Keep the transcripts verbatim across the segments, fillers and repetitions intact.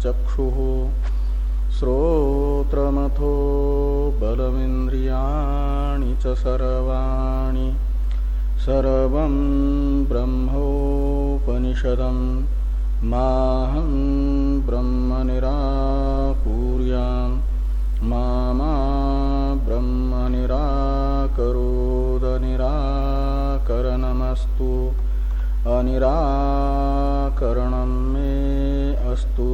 चक्षुः श्रोत्रमथो बलमिन्द्रियाणि च सर्वाणि सर्वं ब्रह्मोपनिषदं माहं ब्रह्म निराकुर्यां मा मा ब्रह्म निराकरोद निराकरणमस्तु अनिराकरणं मे अस्तु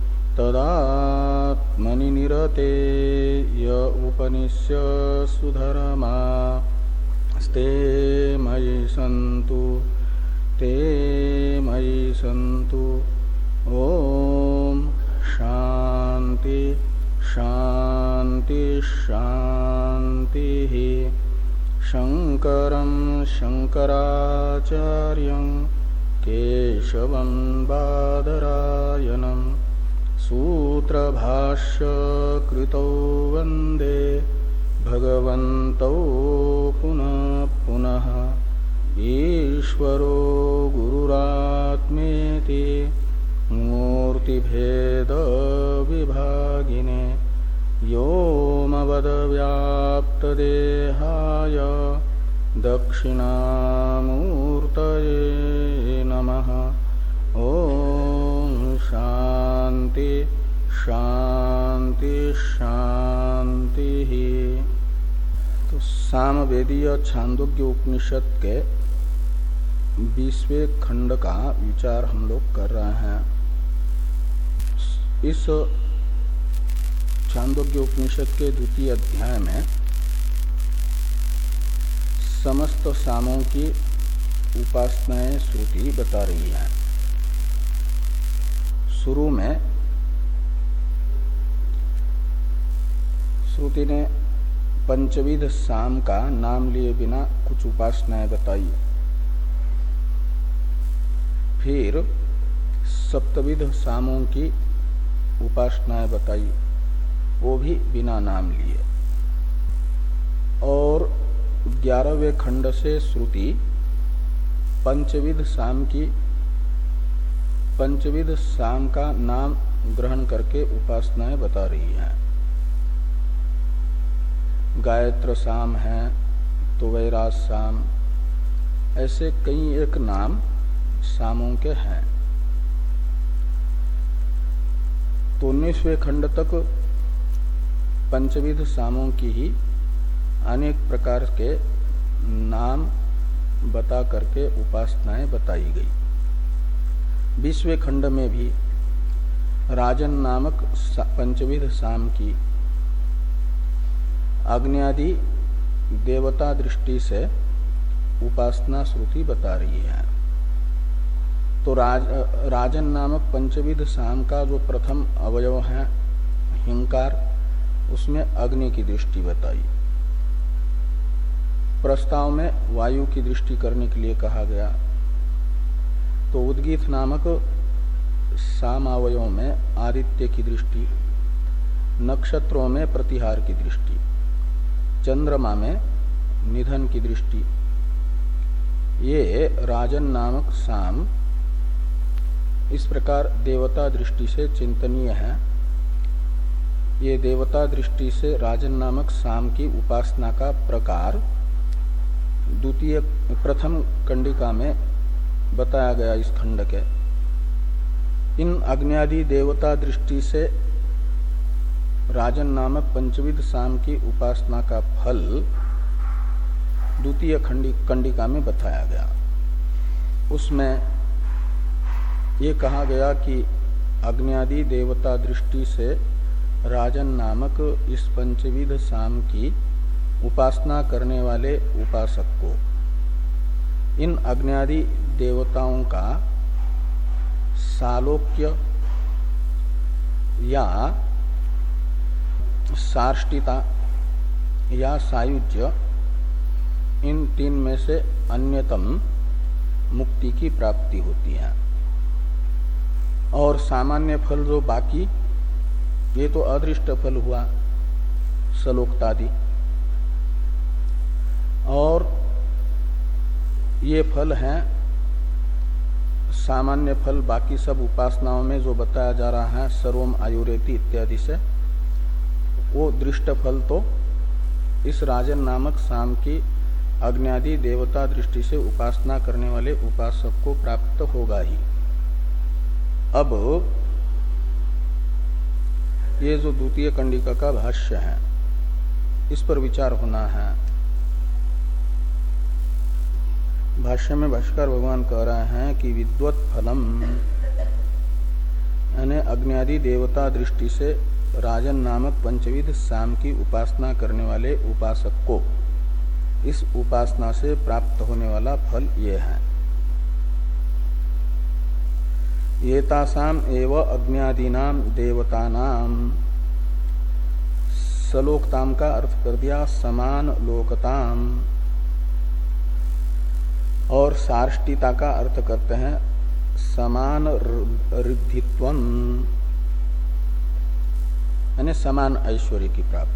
तदात्मनि निरते य उपनिष्यसु धर्मा स्ते मयि सन्तु ते मयि सन्तु। ओम शांति शांति शांति। शंकरं शंकराचार्यं केशवं बादरायणं सूत्रभाष्य कृतौ वन्दे भगवन्तौ पुनः पुनः। ईश्वरो गुरुरात्मेति मूर्तिभेद विभागिने व्योमवद्व्याप्तदेहाय दक्षिणामूर्तये नमः। ओम शांति शांति शांति। तो सामवेदीय छांदोग्य उपनिषद के बीसवें खंड का विचार हम लोग कर रहे हैं। इस छांदोग्य उपनिषद के द्वितीय अध्याय में समस्त सामों की उपासनाएं श्रुति बता रही है। शुरू में श्रुति ने पंचविध साम का नाम लिए बिना कुछ उपासनाएं बताई, फिर सप्तविध सामों की उपासनाएं बताई, वो भी बिना नाम लिए, और ग्यारहवें खंड से श्रुति पंचविध साम की पंचविध साम का नाम ग्रहण करके उपासनाएं बता रही है। गायत्र साम है, तो वैराज साम, ऐसे कई एक नाम सामों के हैं। तो उन्नीसवें खंड तक पंचविध सामों की ही अनेक प्रकार के नाम बता करके उपासनाएं बताई गई। बीसवें खंड में भी राजन नामक पंचविध साम की अग्न्यादि देवता दृष्टि से उपासना श्रुति बता रही है। तो राज, राजन नामक पंचविध साम का जो प्रथम अवयव है हिंकार, उसमें अग्नि की दृष्टि बताई। प्रस्ताव में वायु की दृष्टि करने के लिए कहा गया। तो उद्गीत नामक सामावयों में आदित्य की दृष्टि, नक्षत्रों में प्रतिहार की दृष्टि, चंद्रमा में निधन की दृष्टि, ये राजन नामक साम इस प्रकार देवता दृष्टि से चिंतनीय है। ये देवता दृष्टि से राजन नामक साम की उपासना का प्रकार द्वितीय प्रथम कंडिका में बताया गया। इस खंड के इन अग्न्यादि देवता दृष्टि से राजन नामक पंचविध साम की उपासना का फल द्वितीय कंडिका में बताया गया। उसमें ये कहा गया कि अग्न्यादि देवता दृष्टि से राजन नामक इस पंचविध साम की उपासना करने वाले उपासक को इन अग्न्यादि देवताओं का सालोक्य या सार्ष्टिता या सायुज्य, इन तीन में से अन्यतम मुक्ति की प्राप्ति होती है। और सामान्य फल जो बाकी, ये तो अदृष्ट फल हुआ सलोक्तादि, और ये फल हैं सामान्य फल बाकी सब उपासनाओं में जो बताया जा रहा है सर्वम आयुरेति इत्यादि से, वो दृष्ट फल तो इस राजन नामक साम की अग्न्यादि देवता दृष्टि से उपासना करने वाले उपासक को प्राप्त होगा ही। अब ये जो द्वितीय कंडिका का भाष्य है इस पर विचार होना है। भाष्य में भाष्कर भगवान कह रहे हैं कि विद्वत फलम यानी अग्न्यादि देवता दृष्टि से राजन नामक पंचविध साम की उपासना करने वाले उपासक को इस उपासना से प्राप्त होने वाला फल ये है। एतासाम एव अग्न्यादीनाम देवतानाम, सलोकताम का अर्थ कर दिया समान लोकताम, और सार्ष्टिता का अर्थ करते हैं समान रिद्धित्वम यानी समान ऐश्वर्य की प्राप्ति।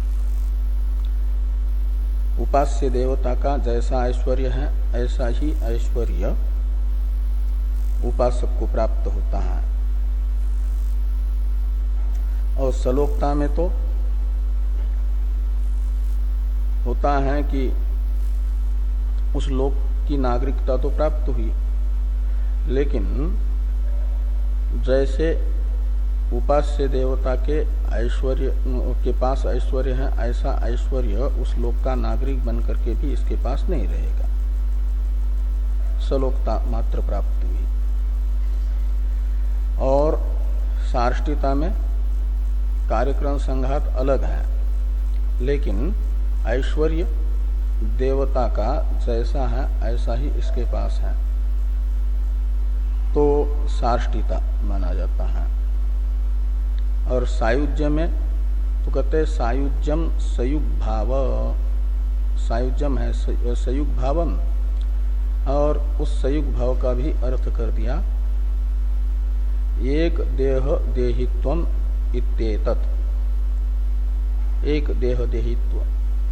उपास्य देवता का जैसा ऐश्वर्य है ऐसा ही ऐश्वर्य उपासक को प्राप्त होता है। और सलोकता में तो होता है कि उस लोक की नागरिकता तो प्राप्त हुई, लेकिन जैसे उपास्य देवता के ऐश्वर्य के पास ऐश्वर्य है ऐसा ऐश्वर्य उस लोक का नागरिक बनकर के भी इसके पास नहीं रहेगा। सलोकता मात्र प्राप्त हुई। और सार्ष्टिता में कार्यक्रम संघात अलग है, लेकिन ऐश्वर्य देवता का जैसा है ऐसा ही इसके पास है, तो सार्ष्टिता माना जाता है। और सायुज्य में तो कहते हैं सायुज्यम सयुग भाव, सायुज्यम है सयुग भावम, और उस सयुग भाव का भी अर्थ कर दिया एक देह देहित्वम इत्येतत्, एक देह देहित्व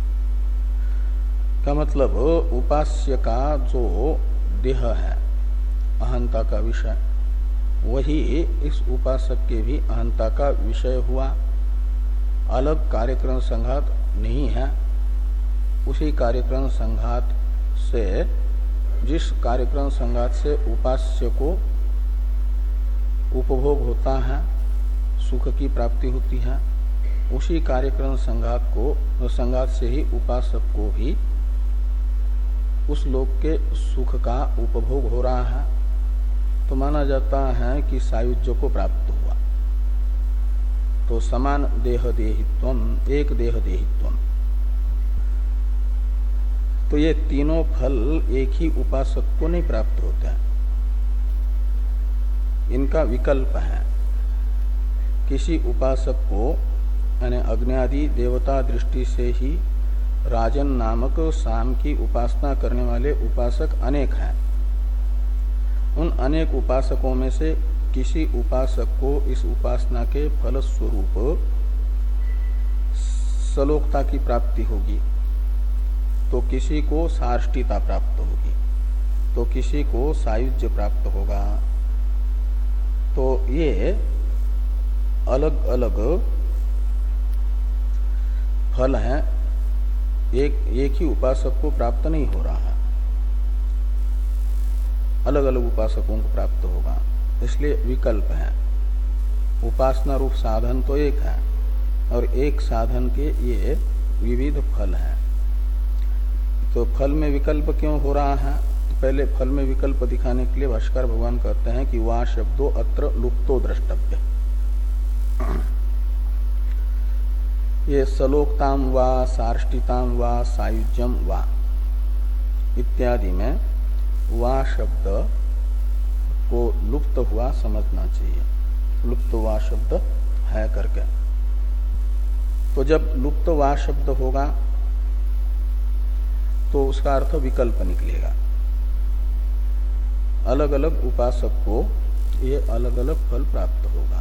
का मतलब उपास्य का जो देह है अहंता का विषय, वही इस उपासक के भी अहंता का विषय हुआ। अलग कार्यक्रम संघात नहीं है। उसी कार्यक्रम संघात से, जिस कार्यक्रम संघात से उपास्य को उपभोग होता है, सुख की प्राप्ति होती है, उसी कार्यक्रम संघात को संघात से ही उपासक को भी उस लोक के सुख का उपभोग हो रहा है, तो माना जाता है कि सायुज्य को प्राप्त हुआ। तो समान देह देहित्वम, एक देह देहित्वम, तो ये तीनों फल एक ही उपासक को नहीं प्राप्त होते हैं, इनका विकल्प है। किसी उपासक को यानी अग्न्यादि देवता दृष्टि से ही राजन नामक साम की उपासना करने वाले उपासक अनेक हैं। उन अनेक उपासकों में से किसी उपासक को इस उपासना के फल स्वरूप सलोकता की प्राप्ति होगी, तो किसी को सार्ष्टिता प्राप्त होगी, तो किसी को सायुज्य प्राप्त होगा। तो ये अलग अलग फल हैं, एक एक ही उपासक को प्राप्त नहीं हो रहा है, अलग अलग उपासकों को प्राप्त होगा, इसलिए विकल्प है। उपासना रूप साधन तो एक है और एक साधन के ये विविध फल हैं। तो फल में विकल्प क्यों हो रहा है? पहले फल में विकल्प दिखाने के लिए भाष्कर भगवान कहते हैं कि वा शब्दो अत्र लुप्तो द्रष्टव्य। ये सलोकताम वा सार्ष्टिताम वा सायुज्यम वा इत्यादि में वा शब्द को लुप्त हुआ समझना चाहिए, लुप्त वा शब्द है करके। तो जब लुप्त वा शब्द होगा तो उसका अर्थ विकल्प निकलेगा। अलग अलग उपासक को ये अलग अलग फल प्राप्त होगा।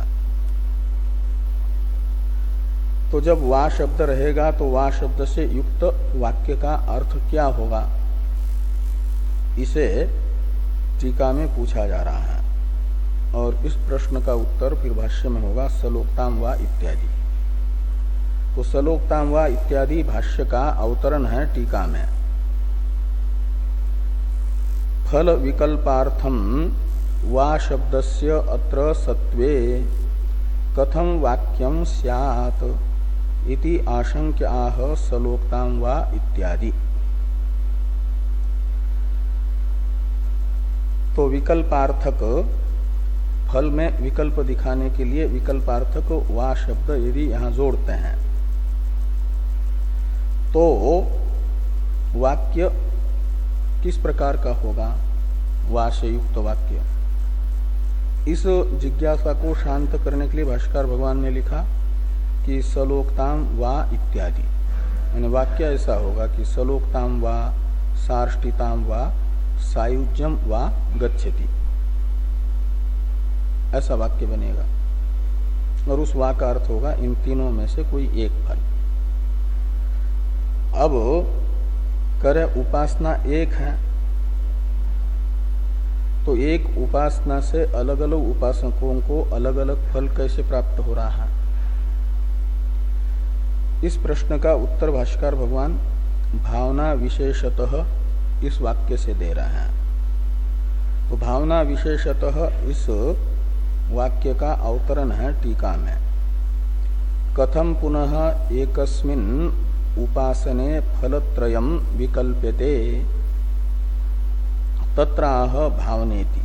तो जब वा शब्द रहेगा तो वा शब्द से युक्त वाक्य का अर्थ क्या होगा, इसे टीका में पूछा जा रहा है। और इस प्रश्न का उत्तर फिर भाष्य में होगा सलोक्ताम वा इत्यादि। तो सलोक्ताम वा इत्यादि भाष्य का अवतरण है टीका में। फल विकल्पार्थम वा शब्दस्य अत्र सत्वे कथम वाक्यम स्यात् इति आशंक्य आह सलोक्ताम वा इत्यादि। तो विकल्पार्थक फल में विकल्प दिखाने के लिए विकल्पार्थक वा शब्द यदि यहां जोड़ते हैं तो वाक्य किस प्रकार का होगा? वा से युक्त वाक्य। इस जिज्ञासा को शांत करने के लिए भाष्यकार भगवान ने लिखा कि सलोक्ताम वा इत्यादि, यानी वाक्य ऐसा होगा कि सलोक्ताम वा सार्ष्टिताम वा सायुज्यम वा गच्छति, ऐसा वाक्य बनेगा। और उस वा का अर्थ होगा इन तीनों में से कोई एक फल। अब करे उपासना एक है तो एक उपासना से अलग अलग उपासकों को अलग अलग फल कैसे प्राप्त हो रहा है? इस प्रश्न का उत्तर भाष्यकार भगवान भावना विशेषतः इस वाक्य से दे रहे हैं। तो भावना विशेषतः इस वाक्य का अवतरण है टीका में। कथम पुनः एकस्मिन् उपासने फलत्रयम विकल्प्यते तत्राह भावनेति।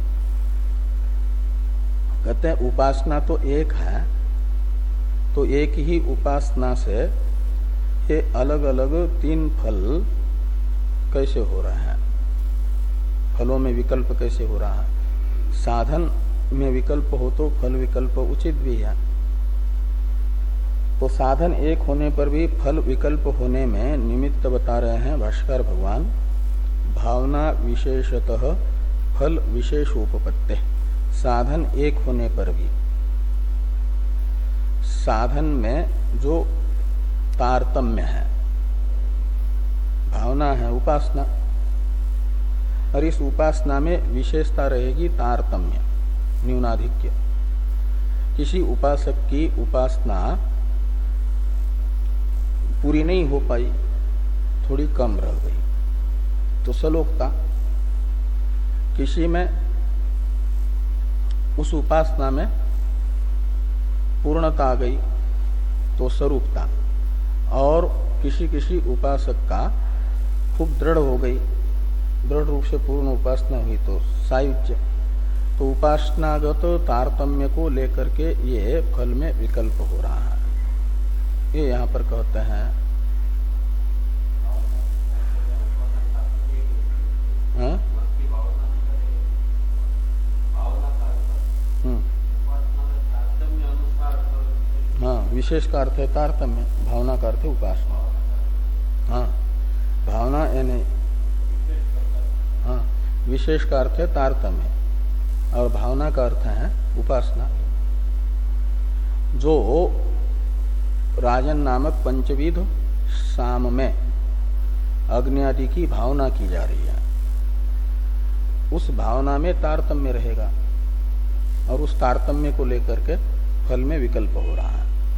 कहते हैं उपासना तो एक है, तो एक ही उपासना से ये अलग अलग तीन फल कैसे हो रहा है? फलों में विकल्प कैसे हो रहा है? साधन में विकल्प हो तो फल विकल्प उचित भी है। तो साधन एक होने पर भी फल विकल्प होने में निमित्त बता रहे हैं भाष्यकार भगवान भावना विशेषतः फल विशेषोपपत्ति। साधन एक होने पर भी साधन में जो तारतम्य है, भावना है उपासना, और इस उपासना में विशेषता रहेगी तारतम्य, न्यूनाधिक्य। किसी उपासक की उपासना पूरी नहीं हो पाई, थोड़ी कम रह गई तो सलोकता, किसी में उस उपासना में पूर्णता आ गई तो स्वरूपता, और किसी किसी उपासक का खूब दृढ़ हो गई, दृढ़ रूप से पूर्ण उपासना हुई तो सायुज्य। तो उपासनागत तारतम्य को लेकर के ये फल में विकल्प हो रहा है, ये यहाँ पर कहते हैं। हाँ? हाँ, विशेष का अर्थ है तारतम्य, भावना का अर्थ है उपासना। हाँ, भावना यानी हाँ, विशेष का अर्थ है तारतम्य और भावना का अर्थ है उपासना। जो राजन नामक पंचविध साम में अग्नि आदि की भावना की जा रही है, उस भावना में तारतम्य रहेगा और उस तारतम्य को लेकर के फल में विकल्प हो रहा है।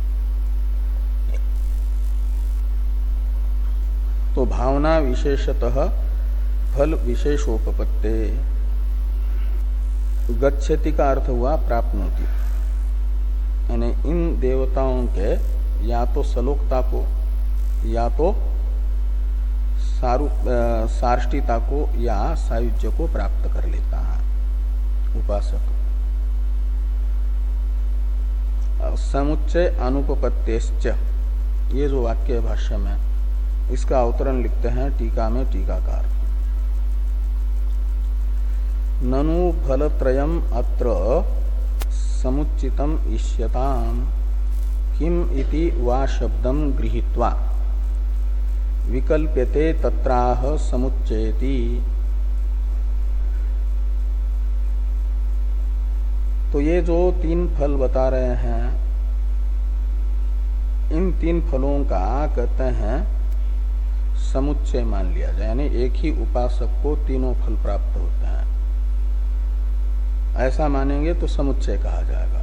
तो भावना विशेषतः फल विशेषोपपत्ते। गच्छति का अर्थ हुआ प्राप्नोति, यानी इन देवताओं के या तो सलोकता को या तो सार्ष्टिता को या सायुज्य को प्राप्त कर लेता है उपासक। समुच्चय अनुपपत्तेश्च, ये जो वाक्य है भाष्य में, इसका अवतरण लिखते हैं टीका में टीकाकार। ननु फलत्रयम् अत्र समुच्चितम् इष्यताम् किम इति वा शब्दं गृहीत्वा विकल्प्यते तत्राह समुच्चयति। तो ये जो तीन फल बता रहे हैं, इन तीन फलों का कहते हैं समुच्चय मान लिया जाए, यानी एक ही उपासक को तीनों फल प्राप्त होते हैं। ऐसा मानेंगे तो समुच्चय कहा जाएगा।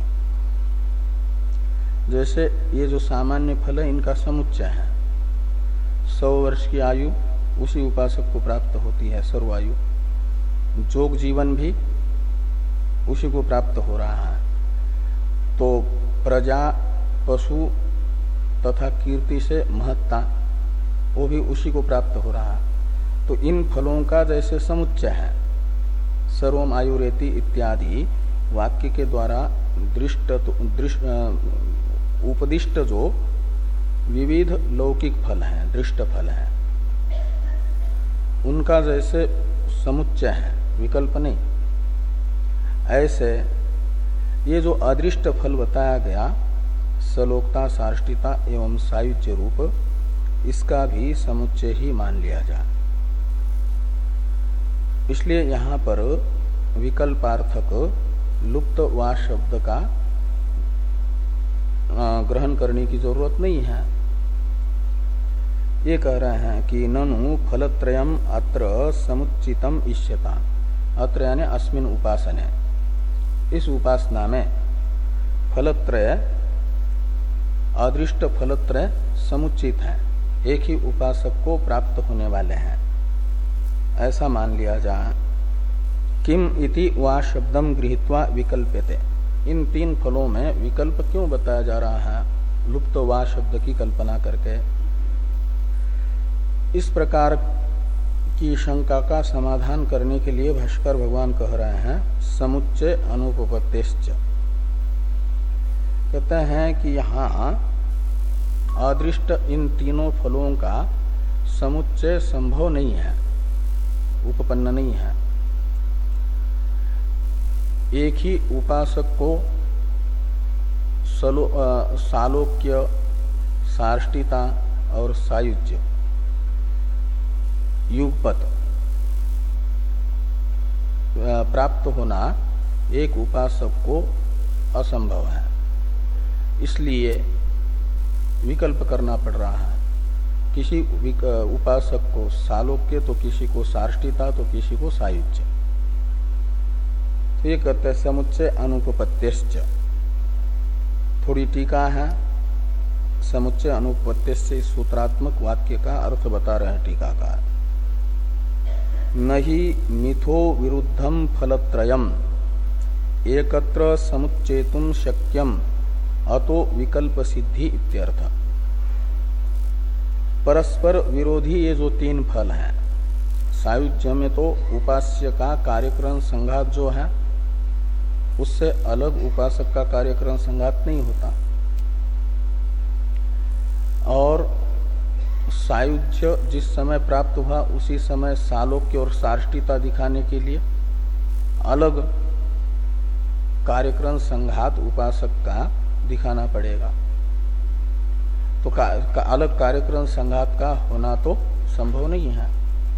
जैसे ये जो सामान्य फल है इनका समुच्चय है। सौ वर्ष की आयु उसी उपासक को प्राप्त होती है, सर्वायु। जोग जीवन भी उसी को प्राप्त हो रहा है। तो प्रजा, पशु तथा कीर्ति से महत्ता वो भी उसी को प्राप्त हो रहा है। तो इन फलों का जैसे समुच्चय है, सर्वम आयुरेति इत्यादि वाक्य के द्वारा दृष्ट दृष्ट उपदिष्ट जो विविध लौकिक फल हैं, दृष्ट फल हैं, उनका जैसे समुच्चय है, विकल्प नहीं, ऐसे ये जो अदृष्ट फल बताया गया, सलोकता, सार्ष्टिता एवं सायुज्य रूप, इसका भी समुच्चय ही मान लिया जाए। इसलिए यहाँ पर विकल्पार्थक लुप्त वा शब्द का ग्रहण करने की जरूरत नहीं है। ये कह रहे हैं कि ननु फलत्रयम अत्र समुच्चितम इष्यता, अत्र यानी अस्मिन उपासने, इस उपासना में फलत्रय, अदृष्ट फलत्रय समुचित है, एक ही उपासक को प्राप्त होने वाले हैं, ऐसा मान लिया जाए। किम इति वा शब्दम गृहीत्वा विकल्प्यते, इन तीन फलों में विकल्प क्यों बताया जा रहा है, लुप्त वा शब्द की कल्पना करके। इस प्रकार की शंका का समाधान करने के लिए भाष्कर भगवान कह रहे हैं समुच्चय अनुपपत्तिश्च। कहते हैं कि यहाँ अदृष्ट इन तीनों फलों का समुच्चय संभव नहीं है, उपपन्न नहीं है। एक ही उपासक को सलो, आ, सालोक्य, सार्ष्टिता और सायुज्य युगपत प्राप्त होना एक उपासक को असंभव है। इसलिए विकल्प करना पड़ रहा है। किसी उपासक को सालोक्य, तो किसी को सार्ष्टिता, तो किसी को सायुज्य। तो ये कहते हैं समुच्चय अनुपपत्तिश्च। थोड़ी टीका है, समुच्चय अनुपपत्तिश्च, इस सूत्रात्मक वाक्य का अर्थ बता रहे हैं टीकाकार। नहि मिथो विरुद्धम फलत्रयम एकत्र समुच्चेतुम शक्यम अतो विकल्प सिद्धि इत्यर्थ। परस्पर विरोधी ये जो तीन फल हैं, सायुज्य में तो उपास्य का कार्यक्रम संघात जो है उससे अलग उपासक का कार्यक्रम संघात नहीं होता, और सायुज्य जिस समय प्राप्त हुआ उसी समय सालोक्य और सार्ष्टिता दिखाने के लिए अलग कार्यक्रम संघात उपासक का दिखाना पड़ेगा। तो का, का अलग कार्यक्रम संघात का होना तो संभव नहीं है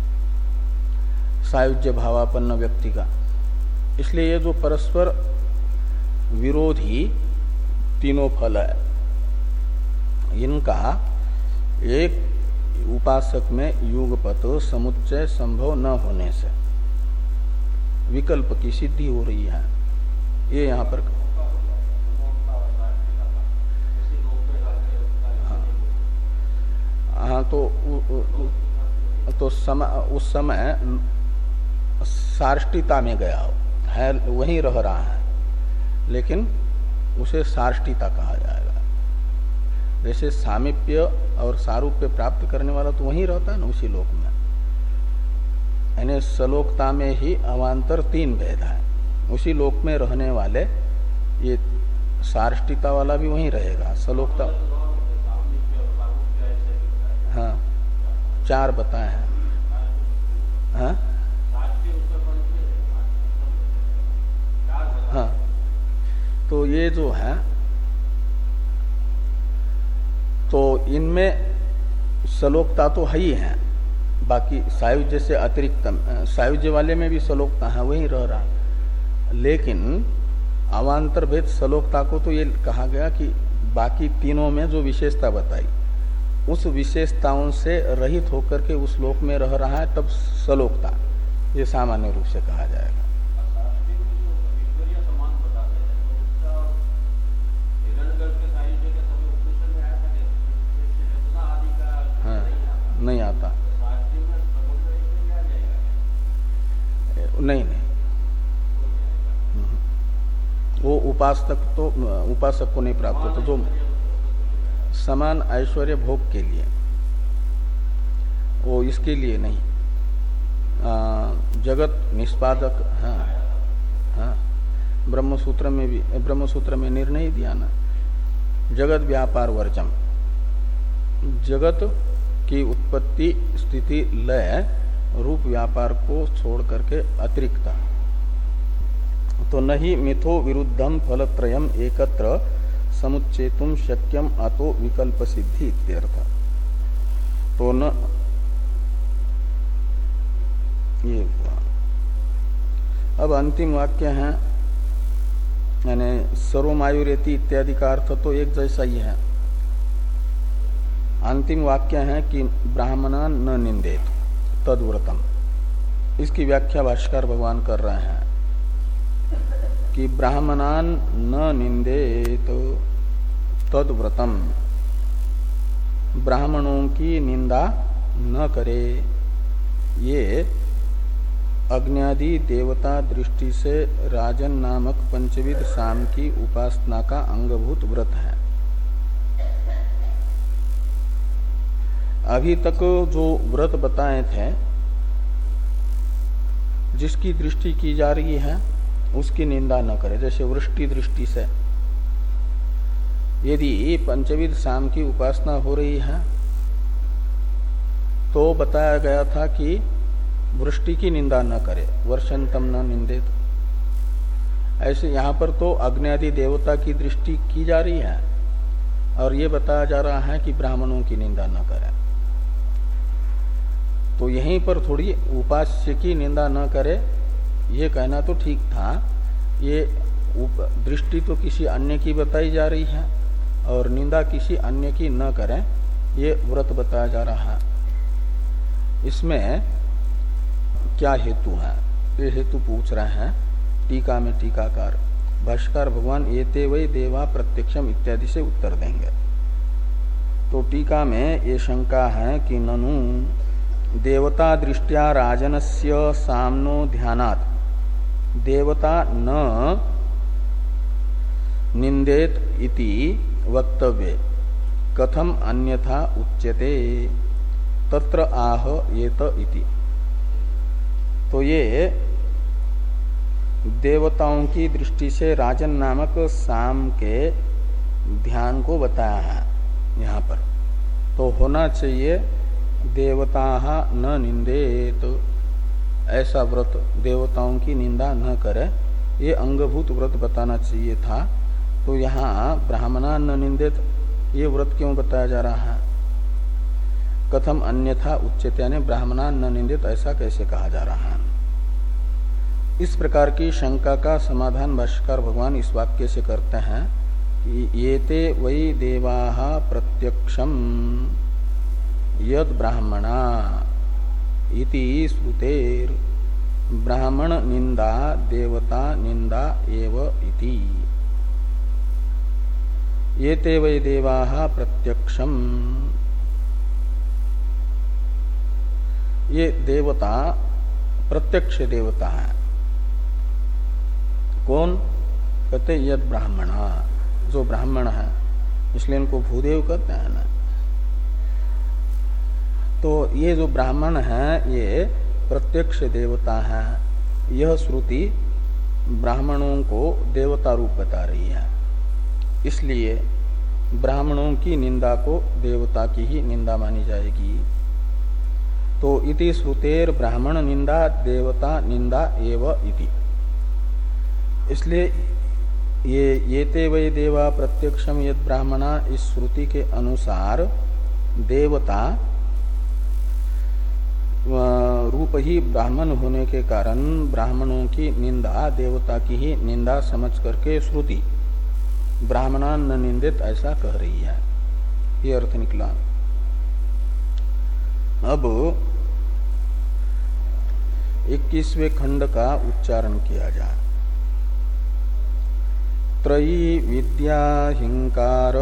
सायुज्य भावापन्न व्यक्ति का। इसलिए ये जो परस्पर विरोधी तीनों फल है, इनका एक उपासक में युगपत समुच्चय संभव न होने से विकल्प की सिद्धि हो रही है। ये यहाँ पर हाँ, हाँ तो तो सम, उस समय सार्ष्टिता में गया है, वहीं रह रहा है, लेकिन उसे सार्ष्टिता कहा जाएगा। जैसे सामीप्य और सारूप्य प्राप्त करने वाला तो वहीं रहता है ना, उसी लोक में। यानी सलोकता में ही अवान्तर तीन भेद है, उसी लोक में रहने वाले ये सार्ष्टिता वाला भी वहीं रहेगा। सलोकता हाँ चार बताए हैं। हाँ हाँ तो ये जो है, तो इनमें सलोकता तो है ही है, बाकी सायुज्य से अतिरिक्त सायुज्य वाले में भी सलोकता है, वही रह रहा। लेकिन अवान्तर भेद सलोकता को तो ये कहा गया कि बाकी तीनों में जो विशेषता बताई उस विशेषताओं से रहित होकर के उस लोक में रह रहा है, तब सलोकता ये सामान्य रूप से कहा जाएगा। उपासक तो उपासक को नहीं प्राप्त होता, जो समान ऐश्वर्य भोग के लिए, वो इसके लिए नहीं। आ, जगत निष्पादक, हाँ हाँ, ब्रह्मसूत्र में भी, ब्रह्मसूत्र में निर्णय दिया ना, जगत व्यापार वर्जम, जगत की उत्पत्ति स्थिति लय रूप व्यापार को छोड़ करके अतिरिक्त, तो नहीं मिथो विरुद्धम फलत्रयम एकत्र समुच्चेतुम शक्यम अतो विकल्प सिद्धि इत्यर्थ। तो न ये हुआ। अब अंतिम वाक्य है, यानी सर्वमायुरेति इत्यादि का अर्थ तो एक जैसा ही है। अंतिम वाक्य है कि ब्राह्मणान न निंदेत तद्व्रतम, इसकी व्याख्या भाष्कर भगवान कर रहे हैं कि ब्राह्मणान न निंदेत तद्व्रतम, ब्राह्मणों की निंदा न करे। ये अग्न्यादि देवता दृष्टि से राजन नामक पंचविध साम की उपासना का अंगभूत व्रत है। अभी तक जो व्रत बताए थे, जिसकी दृष्टि की जा रही है उसकी निंदा न करे। जैसे वृष्टि दृष्टि से यदि पंचविध साम की उपासना हो रही है तो बताया गया था कि वृष्टि की निंदा न करे, वर्षंतम न निंदेत। ऐसे यहाँ पर तो अग्न्यादि देवता की दृष्टि की जा रही है और ये बताया जा रहा है कि ब्राह्मणों की निंदा न करे। तो यहीं पर थोड़ी उपास्य की निंदा न करे ये कहना तो ठीक था। ये दृष्टि तो किसी अन्य की बताई जा रही है और निंदा किसी अन्य की न करें, ये व्रत बताया जा रहा है। इसमें क्या हेतु है, ये हेतु पूछ रहे हैं टीका में टीकाकार। भाष्यकार भगवान एते वै देवा प्रत्यक्षम इत्यादि से उत्तर देंगे। तो टीका में ये शंका है कि ननु देवता दृष्टिया राजनस्य सामनो ध्यानात् देवता न निंदेत इति वक्तव्ये कथम अन्यथा उच्यते तत्र आह येत इति। तो ये देवताओं की दृष्टि से राजन नामक साम के ध्यान को बताया है यहाँ पर। तो होना चाहिए देवता न निंदेत, ऐसा व्रत देवताओं की निंदा न करे, ये अंगभूत व्रत बताना चाहिए था। तो यहाँ ब्राह्मणा न निंदेत ये व्रत क्यों बताया जा रहा है? कथम अन्यथा उच्यते, यानी ब्राह्मणा न निंदित ऐसा कैसे कहा जा रहा है? इस प्रकार की शंका का समाधान भाष्यकार भगवान इस वाक्य से करते हैं कि येते वै देवाः प्रत्यक्षम यद ब्राह्मणा इति श्रुतेर ब्राह्मण निंदा देवता निंदा एव इति। येते वै देवाः प्रत्यक्षम, ये देवता प्रत्यक्ष देवता है। कौन? कहते यद ब्राह्मणा, जो ब्राह्मण है, इसलिए इनको भूदेव कहते हैं ना। तो ये जो ब्राह्मण है ये प्रत्यक्ष देवता है। यह श्रुति ब्राह्मणों को देवता रूप बता रही है, इसलिए ब्राह्मणों की निंदा को देवता की ही निंदा मानी जाएगी। तो इति श्रुतेर ब्राह्मण निंदा देवता निंदा एव इति। इसलिए ये येते वै देवा प्रत्यक्षम यद ब्राह्मणा, इस श्रुति के अनुसार देवता रूप ही ब्राह्मण होने के कारण ब्राह्मणों की निंदा देवता की ही निंदा समझ करके श्रुति ब्राह्मणा न निंदित ऐसा कह रही है। ये अर्थ निकला। अब इक्कीसवें खंड का उच्चारण किया जाए। त्रयी विद्या हिंकार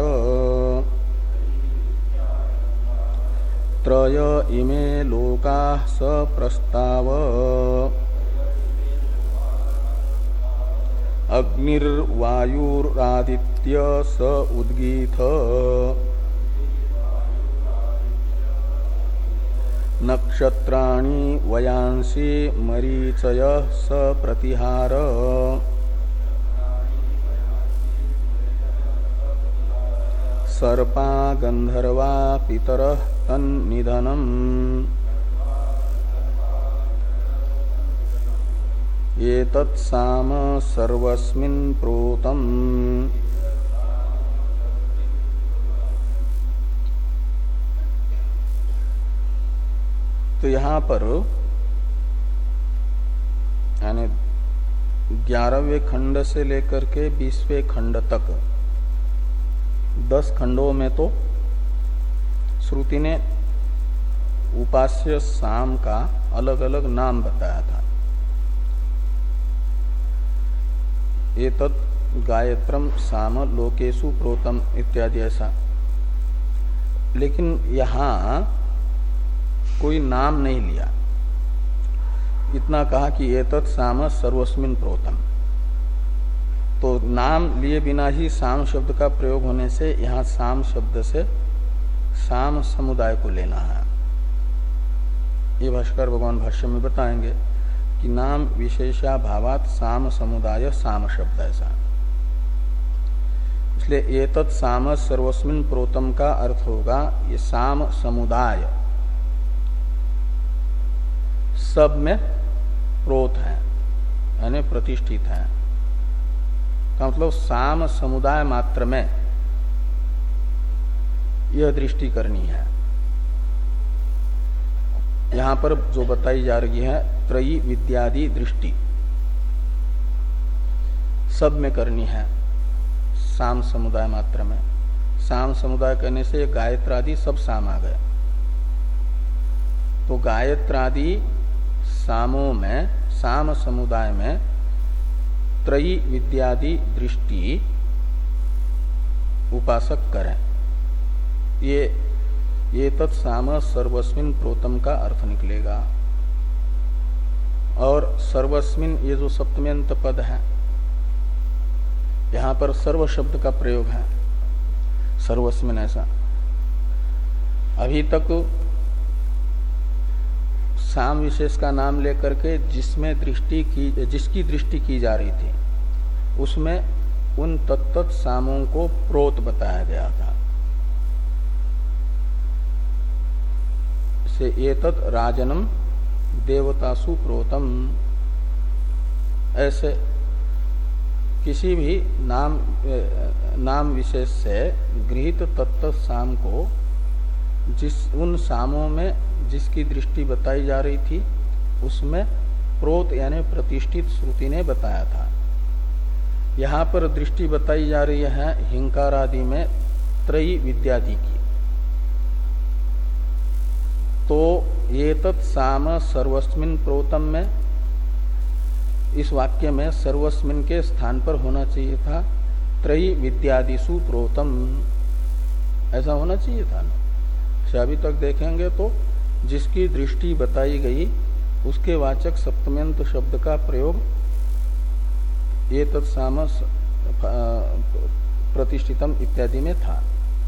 त्रय इमे लोका स प्रस्ताव अग्निर्वायुरादित्य स उद्गीथ नक्षत्राणि वयांसी मरीचयः स प्रतिहार सर्पा गंधर्वा पितरः तन्निधनम् एतत्साम सर्वस्मिन् प्रोतम्। तो यहाँ पर यानी ग्यारहवें खंड से लेकर के बीसवें खंड तक दस खंडों में तो श्रुति ने उपास्य साम का अलग अलग नाम बताया था। एतत् गायत्रम साम लोकेशु प्रोतम इत्यादि ऐसा, लेकिन यहाँ कोई नाम नहीं लिया। इतना कहा कि एतत् साम सर्वस्मिन् प्रोतम। तो नाम लिए बिना ही साम शब्द का प्रयोग होने से यहाँ साम शब्द से साम समुदाय को लेना है। ये भाष्कर भगवान भाष्य में बताएंगे कि नाम विशेषा भावात साम समुदाय साम शब्द ऐसा। इसलिए एतत् साम सर्वस्मिन् प्रोतम का अर्थ होगा ये साम समुदाय सब में प्रोत है यानी प्रतिष्ठित है। का मतलब साम समुदाय मात्र में यह दृष्टि करनी है। यहां पर जो बताई जा रही है त्रयी विद्यादि दृष्टि सब में करनी है, साम समुदाय मात्र में। साम समुदाय करने से गायत्रादि सब साम आ गए। तो गायत्रादि सामों में साम समुदाय में त्रयी विद्यादि दृष्टि उपासक करें। ये ये तत्साम सर्वस्मिन् प्रोतम का अर्थ निकलेगा। और सर्वस्मिन् ये जो सप्तम्यंत पद है यहां पर सर्व शब्द का प्रयोग है। सर्वस्मिन् ऐसा अभी तक साम विशेष का नाम लेकर के जिसमें दृष्टि की जिसकी दृष्टि की जा रही थी उसमें उन तत्त सामों को प्रोत बताया गया था। से एतत् राजनम देवतासु प्रोतम, ऐसे किसी भी नाम नाम विशेष से गृहीत तत्त साम को जिस उन सामों में जिसकी दृष्टि बताई जा रही थी उसमें प्रोत यानी प्रतिष्ठित श्रुति ने बताया था। यहाँ पर दृष्टि बताई जा रही है हिंकार आदि में त्रयी विद्यादि की। तो ये तत्साम सर्वस्मिन् प्रोतम में इस वाक्य में सर्वस्मिन् के स्थान पर होना चाहिए था त्रयी विद्यादिषु प्रोतम, ऐसा होना चाहिए था ना। अभी तक देखेंगे तो जिसकी दृष्टि बताई गई उसके वाचक सप्तम्यंत शब्द का प्रयोग ये तत्साम प्रतिष्ठितम इत्यादि में था।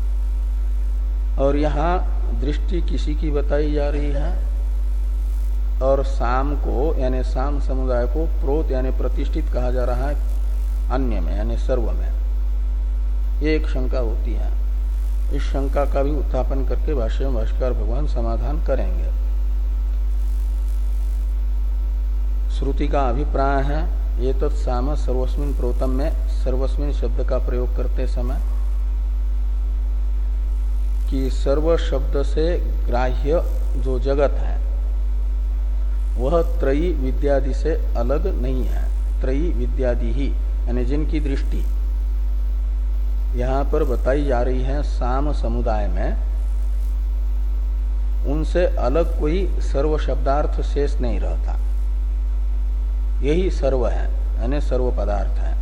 और यहाँ दृष्टि किसी की बताई जा रही है और साम को यानी साम समुदाय को प्रोत यानी प्रतिष्ठित कहा जा रहा है अन्य में यानी सर्व में। ये एक शंका होती है। इस शंका का भी उत्थापन करके भाष्य में भाष्यकार भगवान समाधान करेंगे। श्रुति का अभिप्राय है ये तत्साम सर्वस्मिन् प्रोतम में सर्वस्मिन् शब्द का प्रयोग करते समय कि सर्व शब्द से ग्राह्य जो जगत है वह त्रयी विद्यादि से अलग नहीं है। त्रयी विद्यादि ही यानी जिनकी दृष्टि यहाँ पर बताई जा रही है साम समुदाय में, उनसे अलग कोई सर्व शब्दार्थ शेष नहीं रहता। यही सर्व है यानी सर्व पदार्थ है।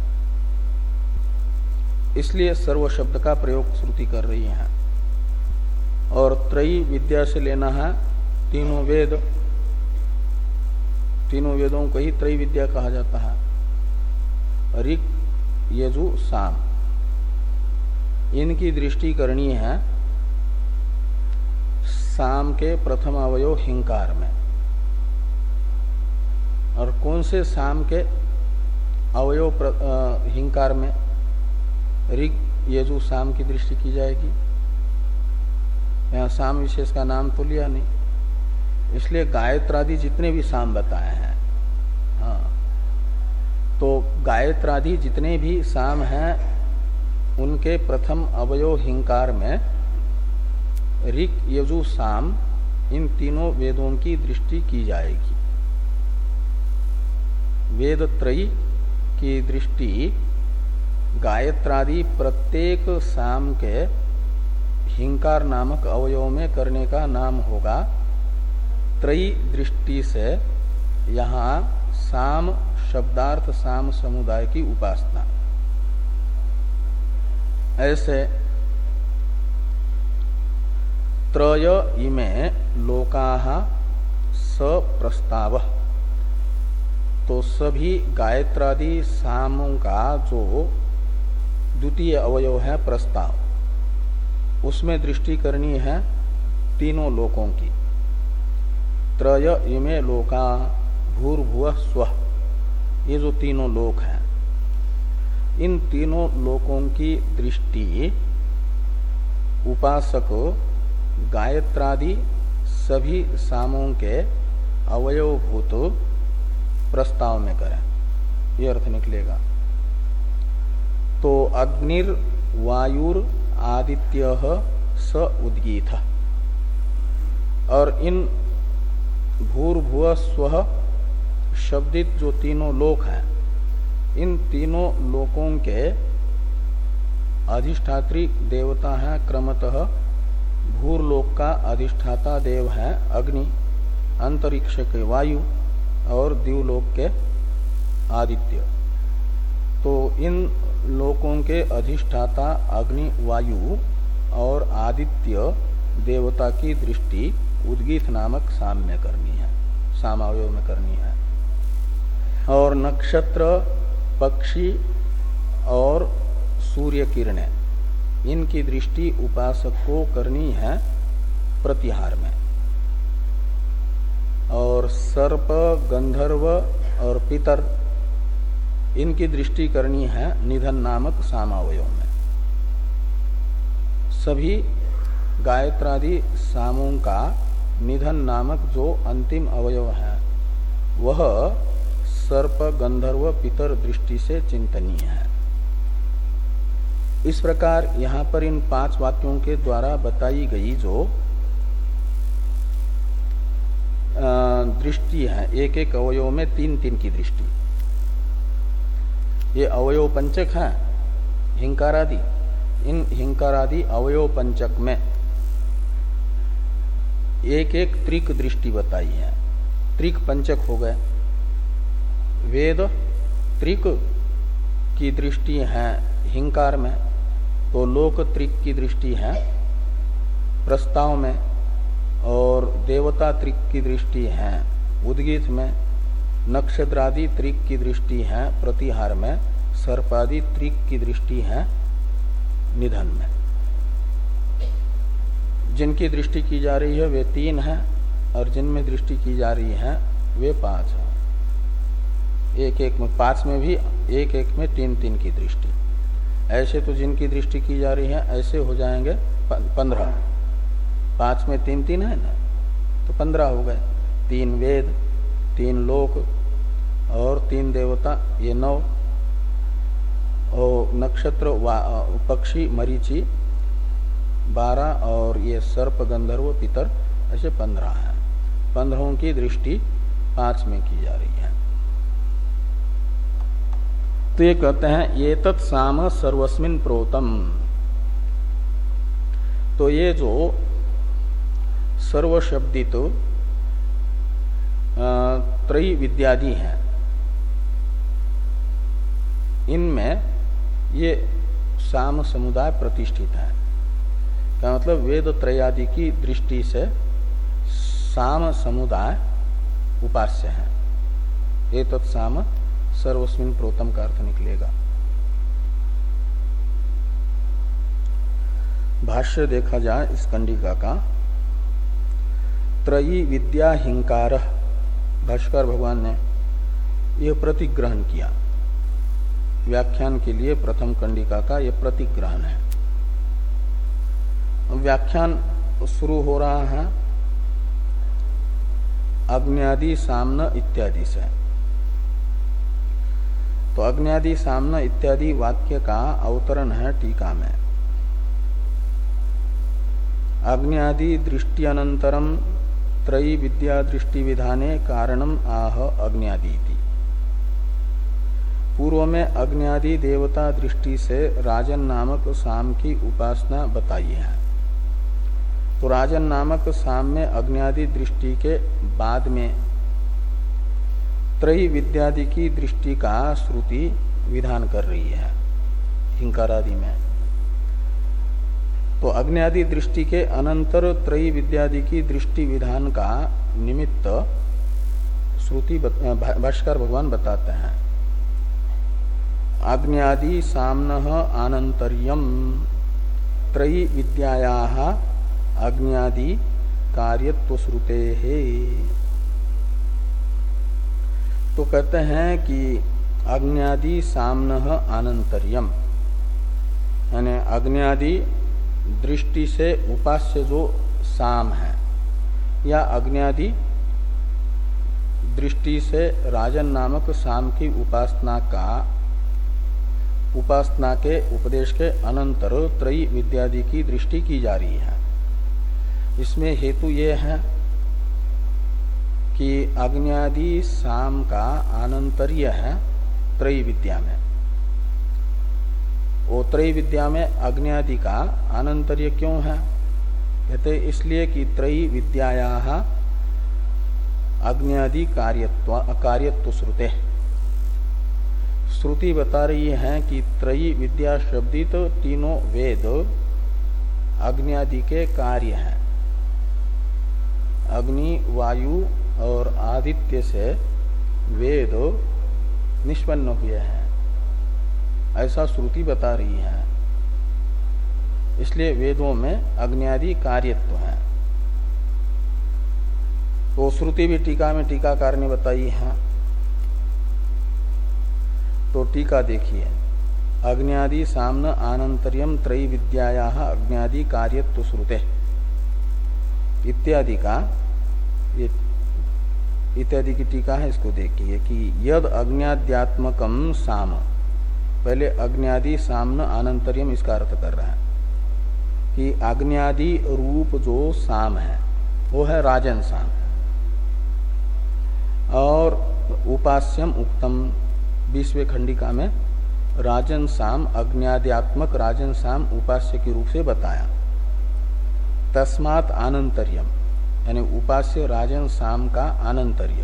इसलिए सर्व शब्द का प्रयोग श्रुति कर रही है। और त्रयी विद्या से लेना है तीनों वेद, तीनों वेदों को ही त्रयी विद्या कहा जाता है। ऋक् यजु साम, इनकी दृष्टि करनी है साम के प्रथम अवयव हिंकार में। और कौन से साम के अवयव हिंकार में? ऋग यजु साम की दृष्टि की जाएगी। यहाँ साम विशेष का नाम तो लिया नहीं, इसलिए गायत्रादि जितने भी साम बताए हैं, हाँ, तो गायत्रादि जितने भी साम हैं उनके प्रथम अवयव हिंकार में ऋग यजु साम इन तीनों वेदों की दृष्टि की जाएगी। वेद त्रयी की दृष्टि गायत्रादि प्रत्येक साम के हिंकार नामक अवयव में करने का नाम होगा। त्रयी दृष्टि से यहाँ साम शब्दार्थ साम समुदाय की उपासना। ऐसे त्रय इमे लोकाः सप्रस्तावः, तो सभी गायत्रादि सामों का जो द्वितीय अवयव है प्रस्ताव, उसमें दृष्टि करनी है तीनों लोकों की। त्रय इमे लोका भूर्भुवः स्वः, ये जो तीनों लोक हैं, इन तीनों लोकों की दृष्टि उपासक गायत्रादि सभी सामों के अवयवभूत प्रस्ताव में करें, ये अर्थ निकलेगा। तो अग्निर वायुर आदित्यः स उद्गीतः, और इन भूर्भुवः स्वः शब्दित जो तीनों लोक हैं, इन तीनों लोकों के अधिष्ठात्री देवता हैं क्रमतः भूर्लोक का अधिष्ठाता देव है अग्नि, अंतरिक्ष के वायु और द्युलोक के आदित्य। तो इन लोकों के अधिष्ठाता अग्नि, वायु और आदित्य देवता की दृष्टि उद्गीत नामक साम में करनी है, सामावयव में करनी है। और नक्षत्र, पक्षी और सूर्य किरणें, इनकी दृष्टि उपासक को करनी है प्रतिहार में। और सर्प, गंधर्व और पितर, इनकी दृष्टि करनी है निधन नामक सामावयों में। सभी गायत्रादि सामों का निधन नामक जो अंतिम अवयव है वह सर्प, गंधर्व, पितर दृष्टि से चिंतनीय है। इस प्रकार यहाँ पर इन पांच वाक्यों के द्वारा बताई गई जो दृष्टि है, एक एक अवयव में तीन तीन की दृष्टि, ये अवयव पंचक है हिंकारादि। इन हिंकारादि अवयव पंचक में एक एक त्रिक दृष्टि बताई है। त्रिक पंचक हो गए। वेद त्रिक की दृष्टि है हिंकार में, तो लोक त्रिक की दृष्टि है प्रस्ताव में, और देवता त्रिक की दृष्टि है उद्गीत में, नक्षत्रादि त्रिक की दृष्टि है प्रतिहार में, सर्पादि त्रिक की दृष्टि है निधन में। जिनकी दृष्टि की जा रही है वे तीन हैं, और जिनमें दृष्टि की जा रही है वे पांच हैं। एक एक में, पांच में भी एक एक में तीन तीन की दृष्टि। ऐसे तो जिनकी दृष्टि की जा रही है ऐसे हो जाएंगे पंद्रह। पांच में तीन तीन है ना, तो पंद्रह हो गए। तीन वेद, तीन लोक और तीन देवता, ये नौ। और नक्षत्र, पक्षी, मरीचि बारह, और ये सर्प, गंधर्व, पितर, ऐसे पंद्रह हैं। पंद्रहों की दृष्टि पांच में की जा रही है। तो ये कहते हैं ये तत्साम सर्वस्मिन् प्रोतम। तो ये जो सर्वशब्दित त्रयी विद्यादि हैं, इनमें ये साम समुदाय प्रतिष्ठित है। का मतलब वेद त्रयादि की दृष्टि से साम समुदाय उपास्य है। ये तत्साम सर्वस्मिन् प्रोतम का अर्थ निकलेगा। भाष्य देखा जाए इस कंडिका का, त्रयी विद्या हिंकार, भाष्कर भगवान ने यह प्रतिग्रहण किया। व्याख्यान के लिए प्रथम कंडिका का यह प्रतिग्रहण है। व्याख्यान शुरू हो रहा है अग्न्यादि सामन इत्यादि से। तो अग्न्यादि सामन इत्यादि वाक्य का अवतरण है टीका में। अग्न्यादि दृष्टि अनंतरम त्रयी विद्या दृष्टि विधाने कारणम आह अग्न्यादीति। पूर्व में अग्न्यादि देवता दृष्टि से राजन नामक साम की उपासना बताई है। तो राजन नामक साम में अग्न्यादि दृष्टि के बाद में त्रयी विद्यादि की दृष्टि का श्रुति विधान कर रही है हिंकारादि में। तो अग्न्यादि दृष्टि के अनंतर त्रयी विद्यादि की दृष्टि विधान का निमित्त श्रुति भाष्कर भगवान बताते हैं। अग्न्यादि साम्नः आनंतर्यम त्रयी विद्यायाः अग्न्यादि कार्यत्व श्रुते है। तो कहते हैं कि अग्न्यादि साम्नः आनंतर्यम, यानी अग्न्यादि दृष्टि से उपास्य जो साम है या अग्न्यादि दृष्टि से राजन नामक साम की उपासना का उपासना के उपदेश के अनंतर त्रयी विद्यादि की दृष्टि की जा रही है। इसमें हेतु ये है कि अग्न्यादि साम का आनंतर्य है त्रयी विद्या में। वो त्रयी विद्या में अग्न्यादि का आनंतर्य क्यों है? कहते इसलिए कि त्रयी विद्यायाः अग्न्यादि कार्यत्व कार्यत्व श्रुते। श्रुति बता रही है कि त्रयी विद्या शब्दित तीनों वेद अग्न्यादि के कार्य हैं। अग्नि, वायु और आदित्य से वेद निष्पन्न हुए हैं, ऐसा श्रुति बता रही है। इसलिए वेदों में अग्न्यादि कार्यत्व है। तो श्रुति भी टीका में टीकाकार ने बताई है। तो टीका देखिए, अग्न्यादि साम्न आनंतर्यम त्रयी विद्यायाः अग्न्यादि कार्यत्व श्रुते इत्यादि का ये इत्यादि की टीका है। इसको देखिए कि यद अग्न्याद्यात्मकम साम, पहले अग्न्यादि साम्न आनंतर्यम इसका अर्थ कर रहा है कि अग्न्यादि रूप जो साम है वो है राजन साम, और उपास्यम उक्तम बीसवें खंडिका में राजन साम अग्न्याद्यात्मक राजन साम उपास्य के रूप से बताया। तस्मात् आनंतर्यम यानी उपास्य राजन साम का आनंतर्य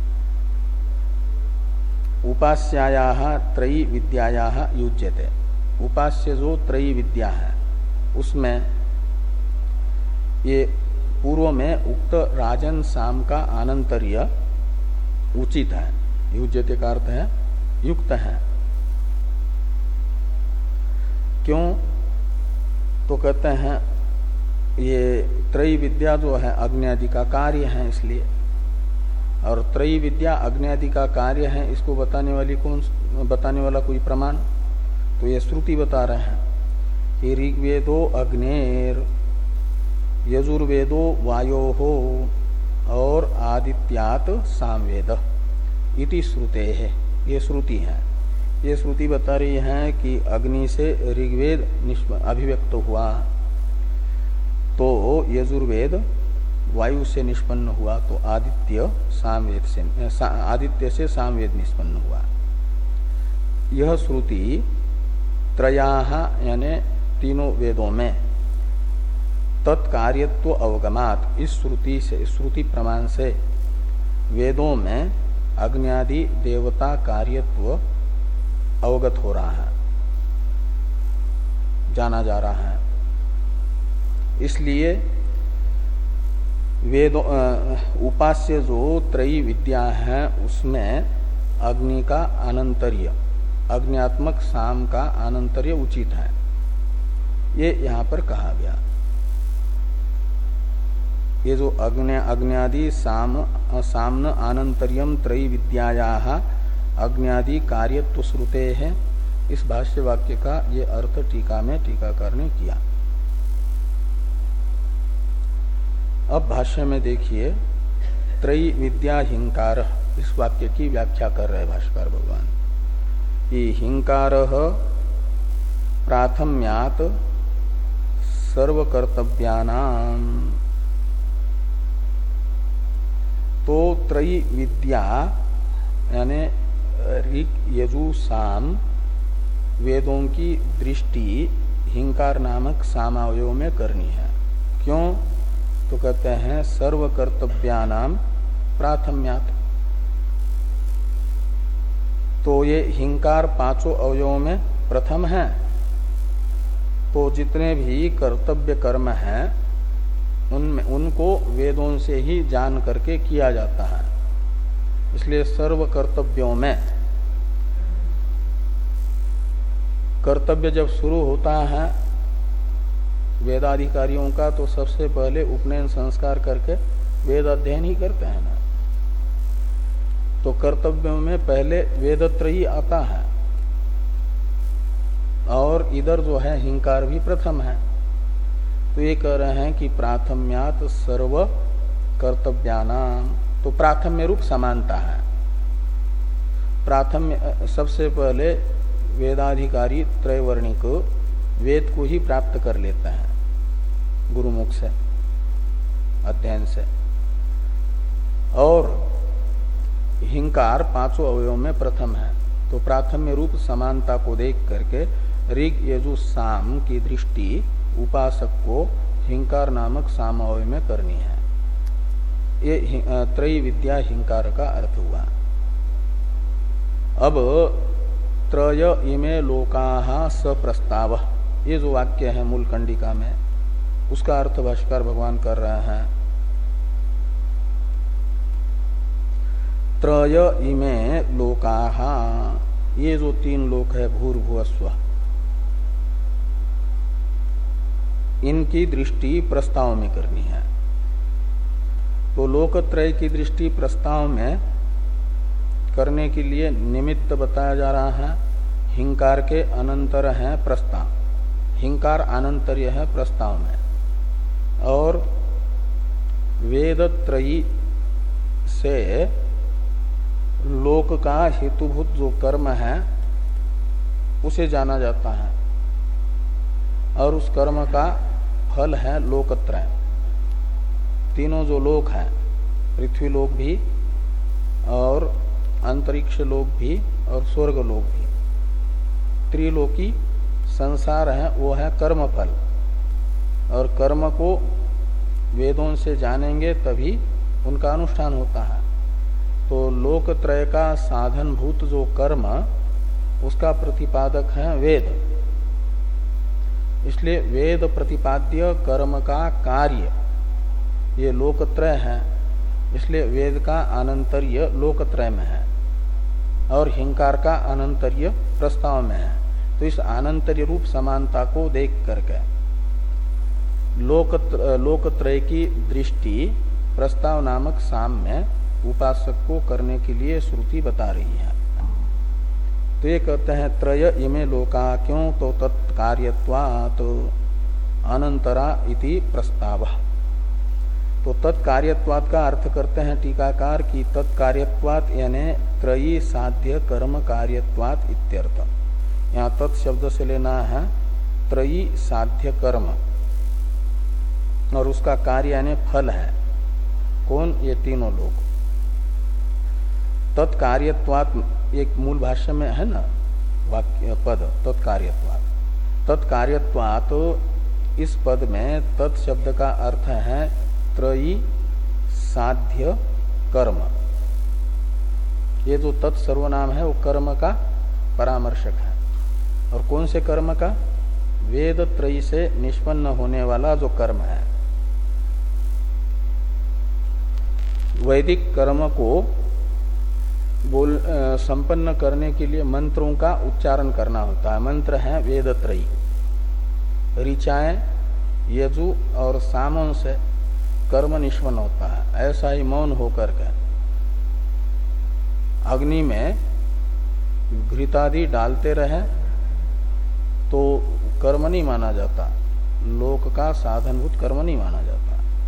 उपास्यायाः त्रयी विद्यायाः युज्यते। उपास्य जो त्रयी विद्या है उसमें ये पूर्व में उक्त राजन साम का आनंतर्य उचित है। युज्यते का अर्थ है युक्त है। क्यों? तो कहते हैं ये त्रयी विद्या जो है अग्न्यादि का कार्य है, इसलिए। और त्रयी विद्या अग्न्यादि का कार्य है, इसको बताने वाली कौन बताने वाला कोई प्रमाण? तो ये श्रुति बता रहे हैं कि ऋग्वेदो अग्नेर, यजुर्वेदो वायोः और आदित्यात् सामवेद इति श्रुते है। ये श्रुति है। ये श्रुति बता रही है कि अग्नि से ऋग्वेद अभिव्यक्त हुआ, तो यजुर्वेद वायु से निष्पन्न हुआ, तो आदित्य सामवेद से सा, आदित्य से सामवेद निष्पन्न हुआ। यह श्रुति त्रयाः यानी तीनों वेदों में तत्कार्यत्व अवगमात, इस श्रुति से श्रुति प्रमाण से वेदों में अग्न्यादि देवता कार्यत्व अवगत हो रहा है, जाना जा रहा है। इसलिए वेद उपास्य जो त्रयी विद्या है उसमें अग्नि का आनंतर्य, अग्न्यात्मक साम का आनंतर्य उचित है। ये यहाँ पर कहा गया। ये जो अग्नि अग्न्यादि साम सामन आनंतर्यम त्रयी विद्यायाः अग्न्यादि कार्यत्व श्रुते है, इस भाष्य वाक्य का ये अर्थ टीका में टीकाकार ने किया। अब भाष्य में देखिए, त्रयी विद्या हिंकार, इस वाक्य की व्याख्या कर रहे भाष्यकार भगवान कि हिंकार प्राथम्यात सर्वकर्तव्यानाम, तो त्रयी विद्या यानी ऋक् यजु साम वेदों की दृष्टि हिंकार नामक सामावयव में करनी है। क्यों? तो कहते हैं सर्व कर्तव्यानाम प्राथम्यात, तो ये हिंकार पांचों अवयवों में प्रथम है, तो जितने भी कर्तव्य कर्म हैं उनमें उनको वेदों से ही जान करके किया जाता है। इसलिए सर्व कर्तव्यों में कर्तव्य जब शुरू होता है वेदाधिकारियों का, तो सबसे पहले उपनयन संस्कार करके वेद अध्ययन ही करते हैं ना। तो कर्तव्यों में पहले वेदत्रयी आता है, और इधर जो है हिंकार भी प्रथम है। तो ये कह रहे हैं कि प्राथम्यात सर्व कर्तव्यानाम, तो प्राथम्य रूप समानता है। प्राथम्य सबसे पहले वेदाधिकारी त्रैवर्णिक वेद को ही प्राप्त कर लेता है गुरुमुख से, अध्ययन से, और हिंकार पांचों अवयवों में प्रथम है। तो प्राथम्य रूप समानता को देख करके ऋग यजु साम की दृष्टि उपासक को हिंकार नामक सामावय में करनी है। ये त्रयी विद्या हिंकार का अर्थ हुआ। अब त्रय इमे लोकाः सप्रस्ताव, ये जो वाक्य है मूल कंडिका में, उसका अर्थ भाष्यकार भगवान कर रहे हैं। त्रय इमे लोकाः, ये जो तीन लोक है भूर्भुवस्व, इनकी दृष्टि प्रस्ताव में करनी है। तो लोकत्रय की दृष्टि प्रस्ताव में करने के लिए निमित्त बताया जा रहा है। हिंकार के अनंतर है प्रस्ताव, हिंकार अनंतर्य है प्रस्ताव में, और वेदत्रयी से लोक का हेतुभूत जो कर्म है उसे जाना जाता है, और उस कर्म का फल है लोकत्रय। तीनों जो लोक हैं, पृथ्वी लोक भी और अंतरिक्ष लोक भी और स्वर्ग लोक भी, त्रिलोकी संसार है, वो है कर्म फल, और कर्म को वेदों से जानेंगे तभी उनका अनुष्ठान होता है। तो लोकत्रय का साधनभूत जो कर्म, उसका प्रतिपादक है वेद। इसलिए वेद प्रतिपाद्य कर्म का कार्य ये लोकत्रय है, इसलिए वेद का अनंतर्य लोकत्रय में है और हिंकार का अनंतर्य प्रस्ताव में है। तो इस अनंतर्य रूप समानता को देख करके लोकत्र, लोकत्रय की दृष्टि प्रस्ताव नामक साम में उपासक को करने के लिए श्रुति बता रही है। तो ये कहते हैं त्रय इमे लोका, क्यों? तो तत्कार्यत्वात् अनंतरा इति प्रस्ताव। तो तत्कार्यत्वात् का अर्थ करते हैं टीकाकार की तत्कार्यत्वात् यानी त्रयी साध्य कर्म कार्यत्वात् इत्यर्थ। यहाँ तत् शब्द से लेना है त्रयी साध्य कर्म, और उसका कार्य यानी फल है कौन? ये तीनों लोग। तत्कार्यत्वात् एक मूल भाष्य में है ना वाक्य पद, तत्कार्यत्वात्। तत्कार्यत्वात् तो इस पद में तत् शब्द का अर्थ है त्रयी साध्य कर्म। ये जो तत् सर्वनाम है वो कर्म का परामर्शक है, और कौन से कर्म का? वेद त्रयी से निष्पन्न होने वाला जो कर्म है। वैदिक कर्म को बोल संपन्न करने के लिए मंत्रों का उच्चारण करना होता है। मंत्र है वेदत्रयी, ऋचाएं यजु और सामों से कर्म निष्पन्न होता है, ऐसा ही मौन होकर के अग्नि में घृतादि डालते रहे तो कर्म नहीं माना जाता, लोक का साधनभूत कर्म नहीं माना जाता।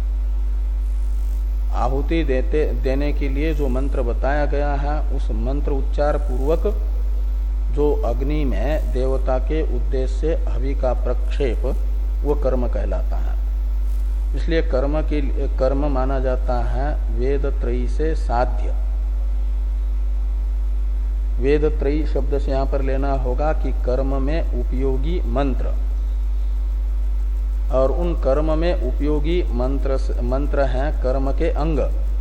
आहुति देते देने के लिए जो मंत्र बताया गया है, उस मंत्र उच्चार पूर्वक जो अग्नि में देवता के उद्देश्य से हवि का प्रक्षेप, वो कर्म कहलाता है। इसलिए कर्म के कर्म माना जाता है वेद त्रयी से साध्य। वेद त्रयी शब्द से यहां पर लेना होगा कि कर्म में उपयोगी मंत्र, और उन कर्म में उपयोगी मंत्र मंत्र हैं कर्म के अंग,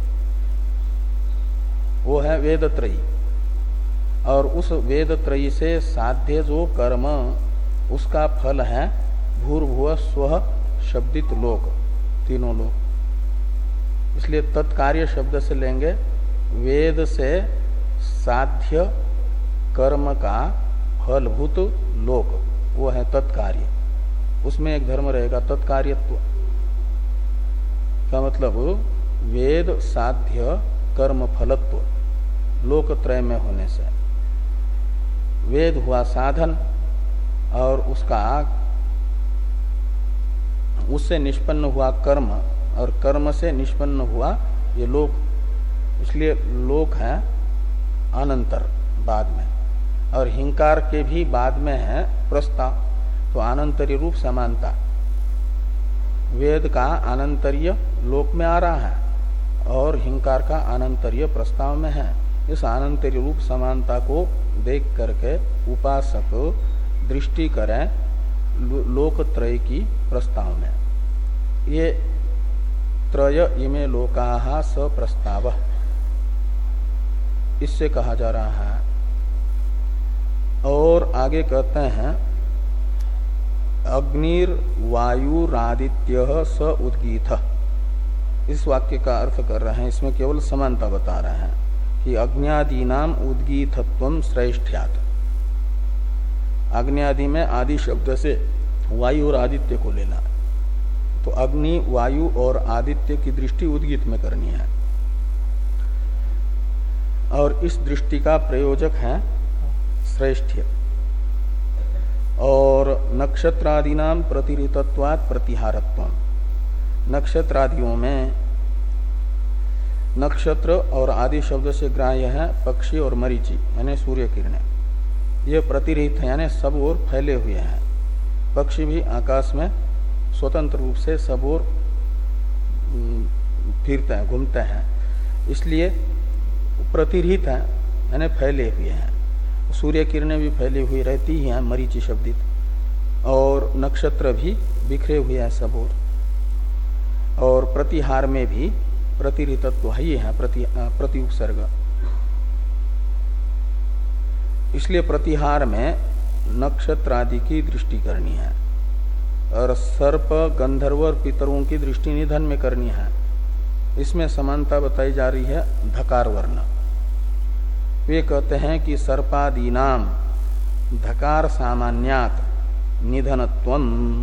वो है वेद त्रयी। और उस वेद त्रयी से साध्य जो कर्म, उसका फल है भूर्भुव स्वः शब्दित लोक, तीनों लोक। इसलिए तत्कार्य शब्द से लेंगे वेद से साध्य कर्म का फलभूत लोक, वो है तत्कार्य। उसमें एक धर्म रहेगा तत्कार्यत्व का मतलब वेद साध्य कर्म फलत्व लोकत्रय में होने से। वेद हुआ साधन और उसका उससे निष्पन्न हुआ कर्म, और कर्म से निष्पन्न हुआ ये लोक। इसलिए लोक है अनंतर बाद में, और हिंकार के भी बाद में है प्रस्ताव। तो अनंतरीय रूप समानता, वेद का अनंतरीय लोक में आ रहा है और हिंकार का अनंतरीय प्रस्ताव में है। इस अनंतरीय रूप समानता को देख करके उपासक दृष्टि करें लोकत्रय की प्रस्ताव में। ये त्रय इमे लोकाः स प्रस्ताव, इससे कहा जा रहा है। और आगे कहते हैं अग्निर्वायुरादित्य स उद्गीत। इस वाक्य का अर्थ कर रहे हैं, इसमें केवल समानता बता रहे हैं कि अग्न्यादीनाम उद्गीतत्वम श्रेष्ठ्यात्। अग्न्यादि में आदि शब्द से वायु और आदित्य को लेना, तो अग्नि वायु और आदित्य की दृष्टि उद्गीत में करनी है। और इस दृष्टि का प्रयोजक है श्रेष्ठ्य। और नक्षत्रादीनाम प्रतिरितत्वात् प्रतिहारत्वम। नक्षत्रादियों में नक्षत्र और आदि शब्द से ग्राह्य है पक्षी और मरीचि यानी सूर्य किरणें। ये प्रतिरहित है यानी सब ओर फैले हुए हैं। पक्षी भी आकाश में स्वतंत्र रूप से सब ओर फिरते हैं, घूमते हैं, इसलिए प्रतिरहित है यानी फैले हुए हैं। सूर्य किरणें भी फैली हुई रहती ही हैं मरीचि शब्दित, और नक्षत्र भी बिखरे हुए हैं सब ओर। और प्रतिहार में भी प्रतिरितत्व है, ये है प्रति प्रति उपसर्ग। इसलिए प्रतिहार में नक्षत्र आदि की दृष्टि करनी है, और सर्प गंधर्व और पितरों की दृष्टि निधन में करनी है। इसमें समानता बताई जा रही है धकार वर्ण। वे कहते हैं कि सर्पादीनाम धकार सामान्यात निधनत्वम।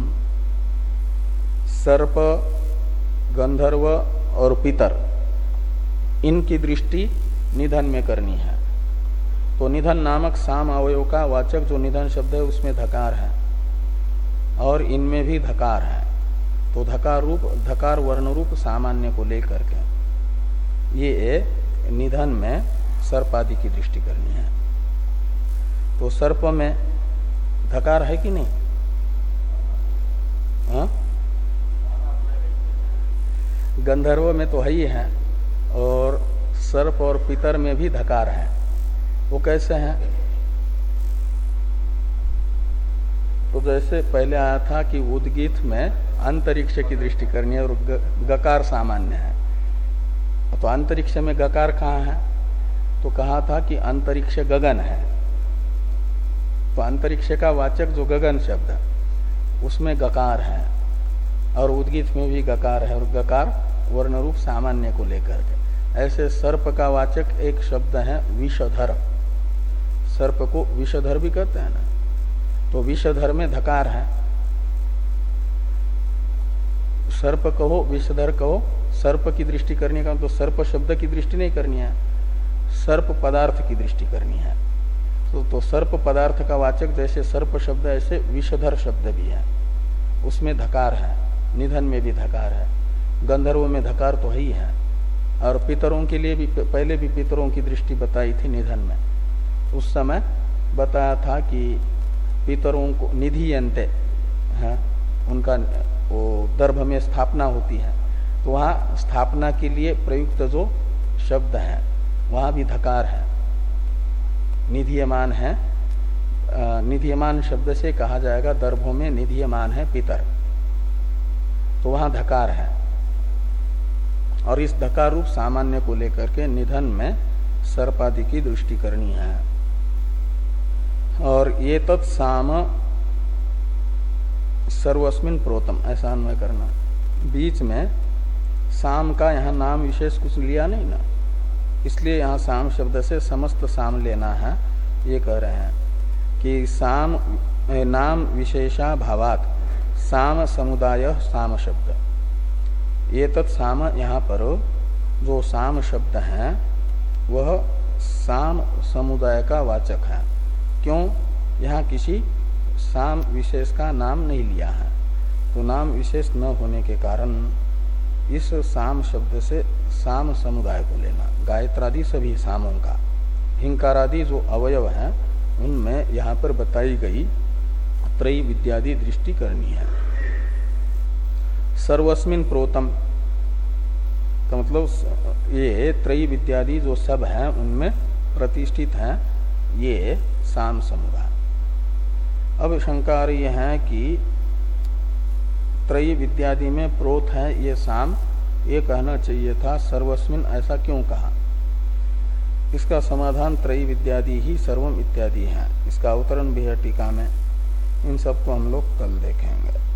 सर्प गंधर्व और पितर इनकी दृष्टि निधन में करनी है। तो निधन नामक साम अवयव का वाचक जो निधन शब्द है उसमें धकार है, और इनमें भी धकार है। तो धकार रूप धकार वर्ण रूप सामान्य को लेकर के ये निधन में सर्पादि की दृष्टि करनी है। तो सर्प में धकार है कि नहीं? हा? गंधर्व में तो है ही है, और सर्प और पितर में भी धकार है। वो कैसे हैं? तो जैसे पहले आया था कि उद्गीत में अंतरिक्ष की दृष्टि करनी है और गकार सामान्य है। तो अंतरिक्ष में गकार कहाँ है? तो कहा था कि अंतरिक्ष गगन है। तो अंतरिक्ष का वाचक जो गगन शब्द उसमें गकार है, और उद्गीत में भी गकार है, और गकार वर्ण रूप सामान्य को लेकर के। ऐसे सर्प का वाचक एक शब्द है विषधर। सर्प को विषधर भी कहते हैं ना। तो विषधर में धकार है, सर्प कहो विषधर कहो, सर्प की दृष्टि करने का तो सर्प शब्द की दृष्टि नहीं करनी है, सर्प पदार्थ की दृष्टि करनी है। तो, तो सर्प पदार्थ का वाचक जैसे सर्प शब्द ऐसे विषधर शब्द भी है, उसमें धकार है, निधन में भी धकार है, गंधर्वों में धकार तो ही है। और पितरों के लिए भी पहले भी पितरों की दृष्टि बताई थी निधन में। उस समय बताया था कि पितरों को निधि अंत्य है, उनका वो दर्भ में स्थापना होती है, तो वहाँ स्थापना के लिए प्रयुक्त जो शब्द है वहाँ भी धकार है, निधियमान है। निधियमान शब्द से कहा जाएगा दर्भों में निधियमान है पितर, तो वहाँ धकार है। और इस धकार रूप सामान्य को लेकर के निधन में सर्पादि की दृष्टि करनी है। और ये तत्साम सर्वस्मिन प्रोतम, ऐसा अन्वय करना। बीच में साम का यहाँ नाम विशेष कुछ लिया नहीं ना, इसलिए यहाँ साम शब्द से समस्त साम लेना है। ये कह रहे हैं कि साम नाम विशेषा भावात साम समुदाय साम शब्द, ये तत्साम यहाँ पर जो साम शब्द है वह साम समुदाय का वाचक है। क्यों? यहाँ किसी साम विशेष का नाम नहीं लिया है, तो नाम विशेष न होने के कारण इस साम शब्द से साम समुदाय को लेना। गायत्रादि सभी सामों का, हिंकारादि जो अवयव हैं उनमें यहाँ पर बताई गई त्रयी विद्यादि दृष्टि करनी है। सर्वस्मिन प्रोतम का मतलब ये त्रयी विद्यादि जो सब हैं उनमें प्रतिष्ठित हैं ये साम समुदाय। अब शंका आ रही है कि त्रयी विद्यादि में प्रोत है ये साम, ये कहना चाहिए था सर्वस्मिन, ऐसा क्यों कहा? इसका समाधान त्रयी विद्यादि ही सर्वम इत्यादि है। इसका अवतरण भी है टीका में, इन सबको हम लोग कल देखेंगे।